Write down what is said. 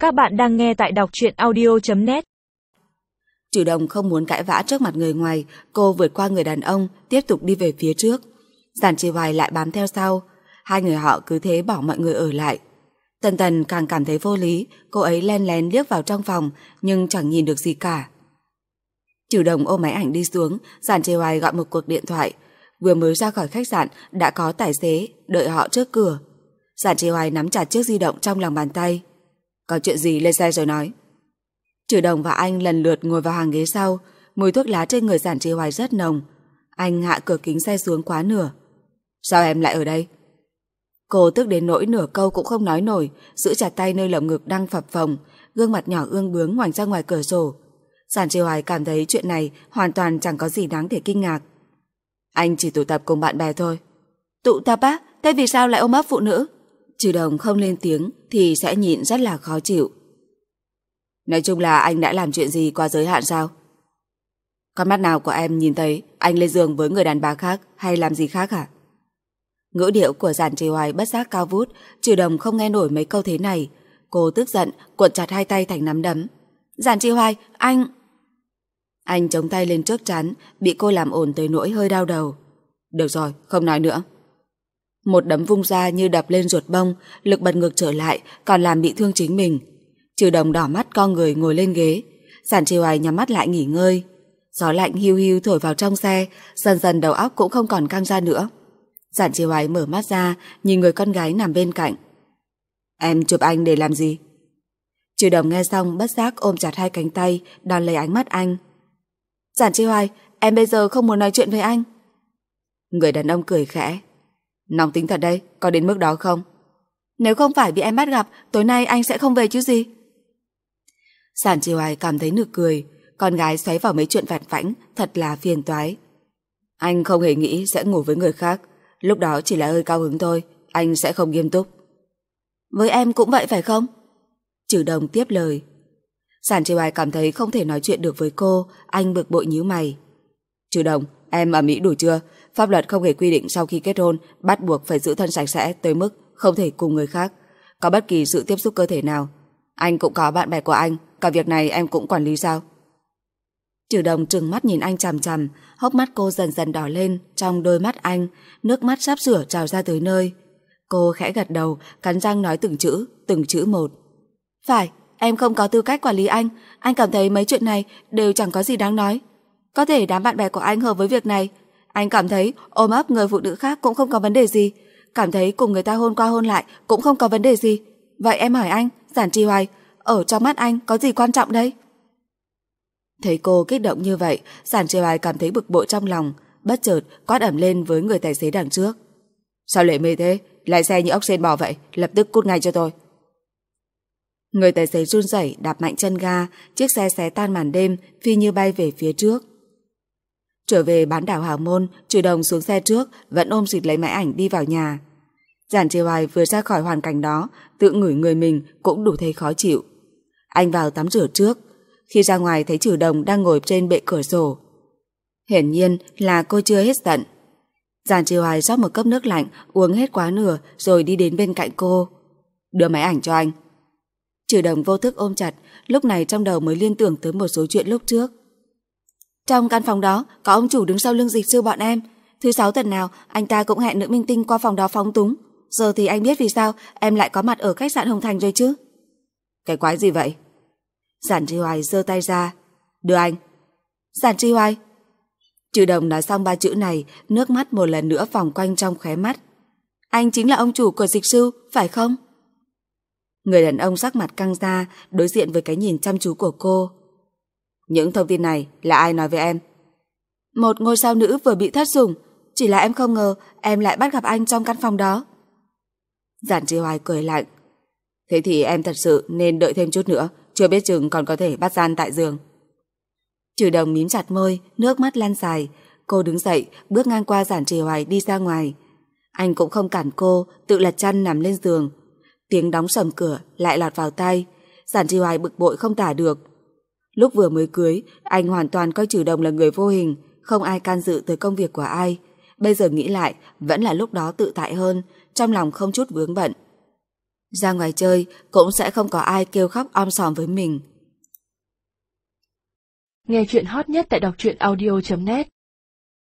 Các bạn đang nghe tại đọc truyện audio.net. Trừ Đồng không muốn cãi vã trước mặt người ngoài, cô vượt qua người đàn ông, tiếp tục đi về phía trước. Giản Chi Hoài lại bám theo sau. Hai người họ cứ thế bỏ mọi người ở lại. Tần Tần càng cảm thấy vô lý, cô ấy len lén liếc vào trong phòng nhưng chẳng nhìn được gì cả. Trừ Đồng ôm máy ảnh đi xuống, Giản Chi Hoài gọi một cuộc điện thoại. Vừa mới ra khỏi khách sạn đã có tài xế đợi họ trước cửa. Giản Chi Hoài nắm chặt chiếc di động trong lòng bàn tay. Có chuyện gì lên xe rồi nói. Trừ Đồng và anh lần lượt ngồi vào hàng ghế sau. Mùi thuốc lá trên người Giản Chi Hoài rất nồng. Anh hạ cửa kính xe xuống quá nửa. Sao em lại ở đây? Cô tức đến nỗi nửa câu cũng không nói nổi, giữ chặt tay nơi lồng ngực đang phập phồng, gương mặt nhỏ ương bướng ngoảnh ra ngoài cửa sổ. Giản Chi Hoài cảm thấy chuyện này hoàn toàn chẳng có gì đáng để kinh ngạc. Anh chỉ tụ tập cùng bạn bè thôi. Tụ tập á? Thế vì sao lại ôm ấp phụ nữ? Trừ Đồng không lên tiếng thì sẽ nhịn rất là khó chịu. Nói chung là anh đã làm chuyện gì quá giới hạn sao? Con mắt nào của em nhìn thấy anh lên giường với người đàn bà khác hay làm gì khác hả? Ngữ điệu của Giản Chi Hoài bất giác cao vút. Trừ Đồng không nghe nổi mấy câu thế này. Cô tức giận cuộn chặt hai tay thành nắm đấm. Giản Chi Hoài, anh... Anh chống tay lên trước trán, bị cô làm ồn tới nỗi hơi đau đầu. Được rồi, không nói nữa. Một đấm vung ra như đập lên ruột bông, lực bật ngược trở lại còn làm bị thương chính mình. Trừ Đồng đỏ mắt co người ngồi lên ghế. Giản Chi Hoài nhắm mắt lại nghỉ ngơi. Gió lạnh hiu hiu thổi vào trong xe, dần dần đầu óc cũng không còn căng ra nữa. Giản Chi Hoài mở mắt ra, nhìn người con gái nằm bên cạnh. Em chụp anh để làm gì? Trừ Đồng nghe xong bất giác ôm chặt hai cánh tay, đón lấy ánh mắt anh. Giản Chi Hoài, em bây giờ không muốn nói chuyện với anh. Người đàn ông cười khẽ. Nóng tính thật đây, có đến mức đó không? Nếu không phải bị em bắt gặp, tối nay anh sẽ không về chứ gì. Giản Chi Hoài cảm thấy nực cười. Con gái xoáy vào mấy chuyện vặt vãnh thật là phiền toái. Anh không hề nghĩ sẽ ngủ với người khác. Lúc đó chỉ là hơi cao hứng thôi, anh sẽ không nghiêm túc. Với em cũng vậy phải không? Trừ Đồng tiếp lời. Giản Chi Hoài cảm thấy không thể nói chuyện được với cô. Anh bực bội nhíu mày. Trừ Đồng, em ở Mỹ đủ chưa? Pháp luật không hề quy định sau khi kết hôn bắt buộc phải giữ thân sạch sẽ tới mức không thể cùng người khác có bất kỳ sự tiếp xúc cơ thể nào. Anh cũng có bạn bè của anh, cả việc này em cũng quản lý sao? Trừ Đồng trừng mắt nhìn anh chằm chằm, hốc mắt cô dần dần đỏ lên. Trong đôi mắt anh, nước mắt sắp sửa trào ra tới nơi. Cô khẽ gật đầu, cắn răng nói từng chữ một. Phải, em không có tư cách quản lý anh. Anh cảm thấy mấy chuyện này đều chẳng có gì đáng nói. Có thể đám bạn bè của anh hợp với việc này. Anh cảm thấy ôm ấp người phụ nữ khác cũng không có vấn đề gì. Cảm thấy cùng người ta hôn qua hôn lại cũng không có vấn đề gì. Vậy em hỏi anh, Giản Chi Hoài, ở trong mắt anh có gì quan trọng đây? Thấy cô kích động như vậy, Giản Chi Hoài cảm thấy bực bội trong lòng, bất chợt quát ẩm lên với người tài xế đằng trước. Sao lại mê thế? Lái xe như ốc sên bò vậy, lập tức cút ngay cho tôi. Người tài xế run rẩy đạp mạnh chân ga, chiếc xe xé tan màn đêm, phi như bay về phía trước. Trở về bán đảo Hào Môn, Trừ Đồng xuống xe trước, vẫn ôm xịt lấy máy ảnh đi vào nhà. Giản Chi Hoài vừa ra khỏi hoàn cảnh đó, tự ngửi người mình cũng đủ thấy khó chịu. Anh vào tắm rửa trước. Khi ra ngoài thấy Trừ Đồng đang ngồi trên bệ cửa sổ. Hiển nhiên là cô chưa hết giận. Giản Chi Hoài rót một cốc nước lạnh, uống hết quá nửa rồi đi đến bên cạnh cô. Đưa máy ảnh cho anh. Trừ Đồng vô thức ôm chặt, lúc này trong đầu mới liên tưởng tới một số chuyện lúc trước. Trong căn phòng đó có ông chủ đứng sau lưng Dịch Sư bọn em. Thứ sáu tuần nào anh ta cũng hẹn nữ minh tinh qua phòng đó phóng túng. Giờ thì anh biết vì sao em lại có mặt ở khách sạn Hồng Thành rồi chứ. Cái quái gì vậy? Giản Chi Hoài giơ tay ra. Đưa anh. Giản Chi Hoài. Trừ Đồng nói xong ba chữ này, nước mắt một lần nữa vòng quanh trong khóe mắt. Anh chính là ông chủ của Dịch Sư, phải không? Người đàn ông sắc mặt căng ra, đối diện với cái nhìn chăm chú của cô. Những thông tin này là ai nói với em? Một ngôi sao nữ vừa bị thất sủng. Chỉ là em không ngờ em lại bắt gặp anh trong căn phòng đó. Giản Chi Hoài cười lạnh. Thế thì em thật sự nên đợi thêm chút nữa, chưa biết chừng còn có thể bắt gian tại giường. Trừ Đồng mím chặt môi, nước mắt lăn dài. Cô đứng dậy, bước ngang qua Giản Chi Hoài đi ra ngoài. Anh cũng không cản cô, tự lật chăn nằm lên giường. Tiếng đóng sầm cửa lại lọt vào tai. Giản Chi Hoài bực bội không tả được. Lúc vừa mới cưới, anh hoàn toàn coi Trừ Đồng là người vô hình, không ai can dự tới công việc của ai. Bây giờ nghĩ lại, vẫn là lúc đó tự tại hơn, trong lòng không chút vướng bận. Ra ngoài chơi cũng sẽ không có ai kêu khóc om sòm với mình. Nghe chuyện hot nhất tại đọc truyện audio.net